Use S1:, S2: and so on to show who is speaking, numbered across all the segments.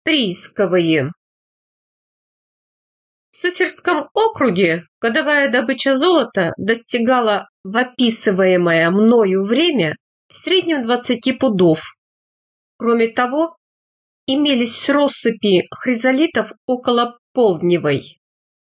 S1: приисковые. В Сысерском округе годовая добыча золота достигала в описываемое мною время в среднем 20 пудов. Кроме того, имелись россыпи хризолитов около Полдневой.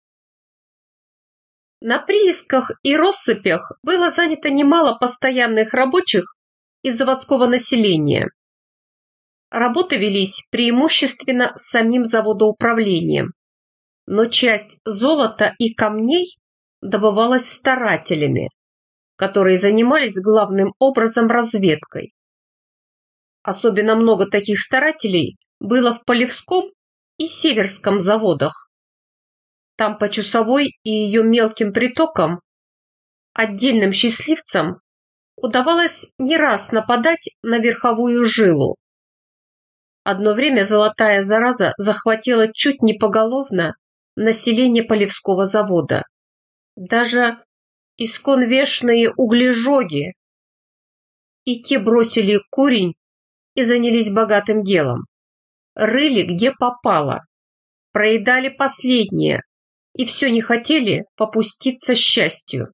S1: На приисках и россыпях было занято немало постоянных рабочих из заводского населения. Работы велись преимущественно самим заводоуправлением, но часть золота и камней добывалась старателями, которые занимались главным образом разведкой. Особенно много таких старателей было в Полевском и Северском заводах. Там по Чусовой и ее мелким притокам отдельным счастливцам удавалось не раз нападать на верховую жилу. Одно время золотая зараза захватила чуть не поголовно население Полевского завода. Даже исконвешные углежоги. И те бросили курень и занялись богатым делом. Рыли где попало, проедали последнее и все не хотели попуститься счастью.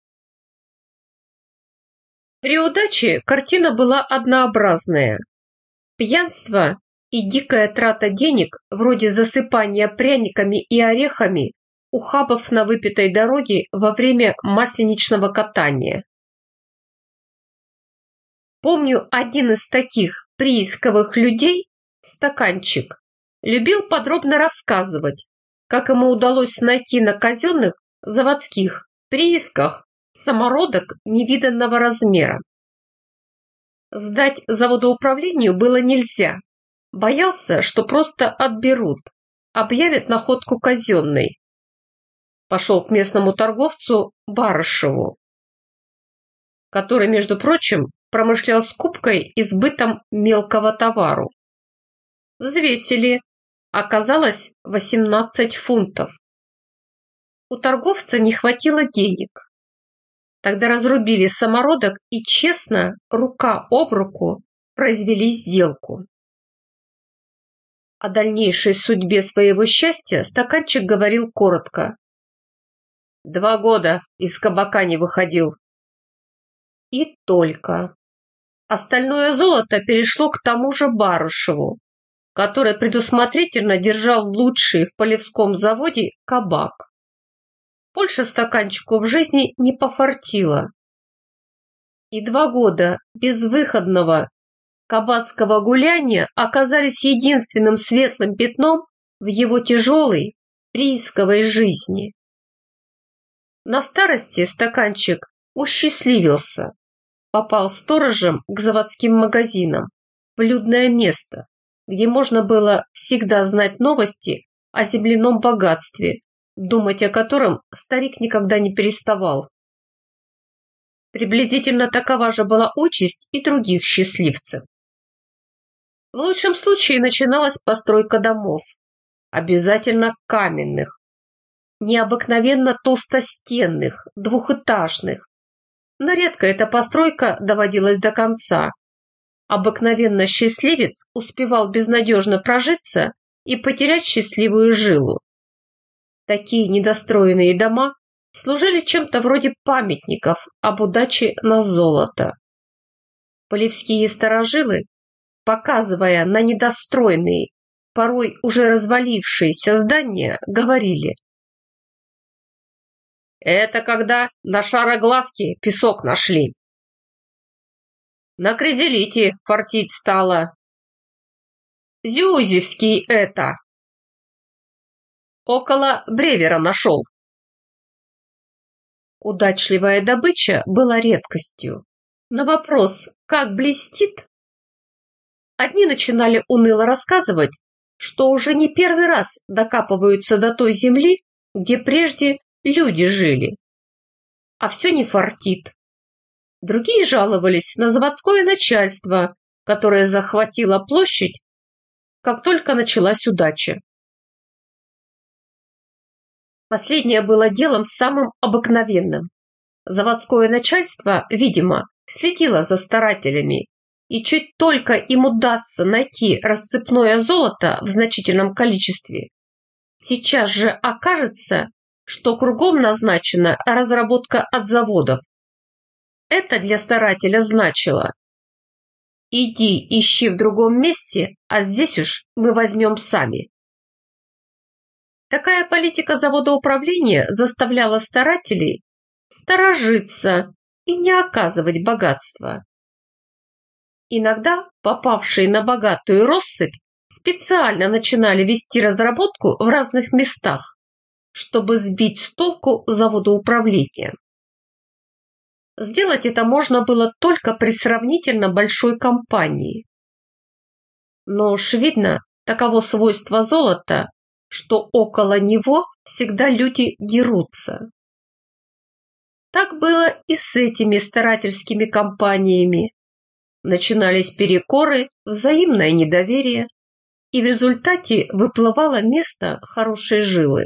S1: При удаче картина была однообразная. Пьянство и дикая трата денег, вроде засыпания пряниками и орехами ухабов на выпитой дороге во время масленичного катания. Помню, один из таких приисковых людей, Стаканчик, любил подробно рассказывать, как ему удалось найти на казенных заводских приисках самородок невиданного размера. Сдать заводоуправлению было нельзя. Боялся, что просто отберут, объявят находку казенной. Пошел к местному торговцу Барышеву, который, между прочим, промышлял скупкой и сбытом мелкого товару. Взвесили. Оказалось 18 фунтов. У торговца не хватило денег. Тогда разрубили самородок и честно, рука об руку, произвели сделку. О дальнейшей судьбе своего счастья Стаканчик говорил коротко. 2 года из кабака не выходил. И только. Остальное золото перешло к тому же Барышеву, который предусмотрительно держал лучший в Полевском заводе кабак. Больше Стаканчику в жизни не пофартило. И 2 года безвыходного кабацкого гуляния оказались единственным светлым пятном в его тяжелой приисковой жизни. На старости Стаканчик усчастливился, попал сторожем к заводским магазинам, в людное место, где можно было всегда знать новости о земляном богатстве, думать о котором старик никогда не переставал. Приблизительно такова же была участь и других счастливцев. В лучшем случае начиналась постройка домов, обязательно каменных, необыкновенно толстостенных, двухэтажных, но редко эта постройка доводилась до конца. Обыкновенно счастливец успевал безнадежно прожиться и потерять счастливую жилу. Такие недостроенные дома служили чем-то вроде памятников об удаче на золото. Полевские старожилы, показывая на недостроенные, порой уже развалившиеся здания, говорили: «Это когда на Шарогласке песок нашли. На Кризелите фартить стало. Зюзевский это. Около Бревера нашел». Удачливая добыча была редкостью. На вопрос «как блестит?» одни начинали уныло рассказывать, что уже не первый раз докапываются до той земли, где прежде люди жили. А все не фартит. Другие жаловались на заводское начальство, которое захватило площадь, как только началась удача. Последнее было делом самым обыкновенным. Заводское начальство, видимо, следило за старателями и чуть только им удастся найти рассыпное золото в значительном количестве, сейчас же окажется, что кругом назначена разработка от заводов. Это для старателя значило: иди ищи в другом месте, а здесь уж мы возьмем сами. Такая политика заводоуправления заставляла старателей сторожиться и не оказывать богатства. Иногда попавшие на богатую россыпь специально начинали вести разработку в разных местах, чтобы сбить с толку заводоуправление. Сделать это можно было только при сравнительно большой компании. Но уж видно, таково свойство золота, что около него всегда люди дерутся. Так было и с этими старательскими компаниями. Начинались перекоры, взаимное недоверие, и в результате выплывало место хорошей жилы.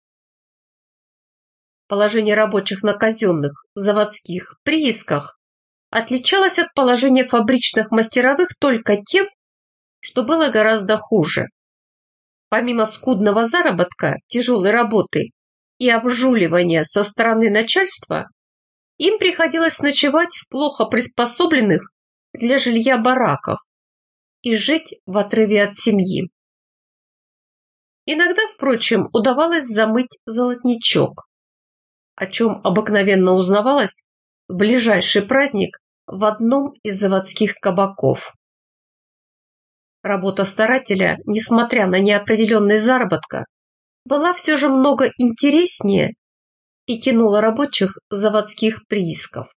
S1: Положение рабочих на казенных, заводских приисках отличалось от положения фабричных мастеровых только тем, что было гораздо хуже. Помимо скудного заработка, тяжелой работы и обжуливания со стороны начальства, им приходилось ночевать в плохо приспособленных для жилья бараках и жить в отрыве от семьи. Иногда, впрочем, удавалось замыть золотничок, о чем обыкновенно узнавалось в ближайший праздник в одном из заводских кабаков. Работа старателя, несмотря на неопределенность заработка, была все же много интереснее и тянула рабочих заводских приисков.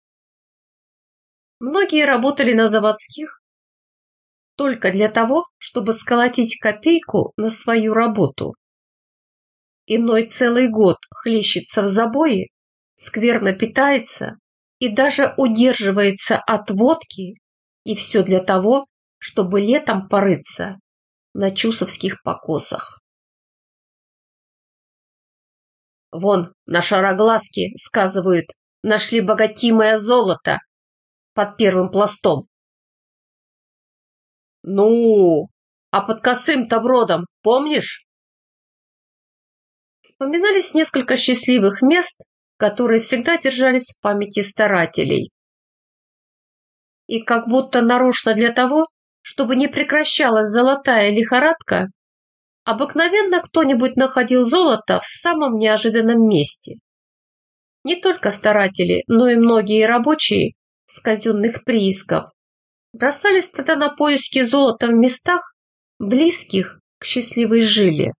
S1: Многие работали на заводских только для того, чтобы сколотить копейку на свою работу. Иной целый год хлещется в забое, скверно питается и даже удерживается от водки, и все для того, чтобы летом порыться на чусовских покосах. Вон на Шарогласке, сказывают, нашли богатимое золото под первым пластом. Ну, а под косым-то бродом, помнишь? Вспоминались несколько счастливых мест, которые всегда держались в памяти старателей. И как будто нарочно для того, чтобы не прекращалась золотая лихорадка, обыкновенно кто-нибудь находил золото в самом неожиданном месте. Не только старатели, но и многие рабочие с казенных приисков бросались тогда на поиски золота в местах, близких к счастливой жиле.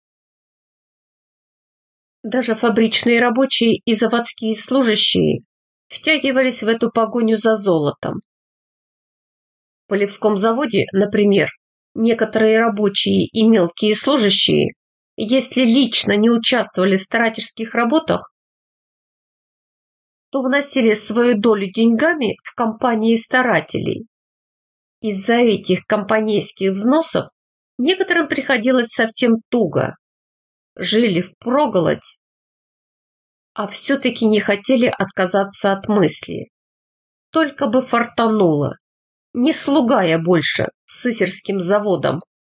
S1: Даже фабричные рабочие и заводские служащие втягивались в эту погоню за золотом. В Полевском заводе, например, некоторые рабочие и мелкие служащие, если лично не участвовали в старательских работах, то вносили свою долю деньгами в компании старателей. Из-за этих компанейских взносов некоторым приходилось совсем туго. Жили впроголодь, а все-таки не хотели отказаться от мысли. Только бы фартануло, не слуга я больше с сысерским заводом.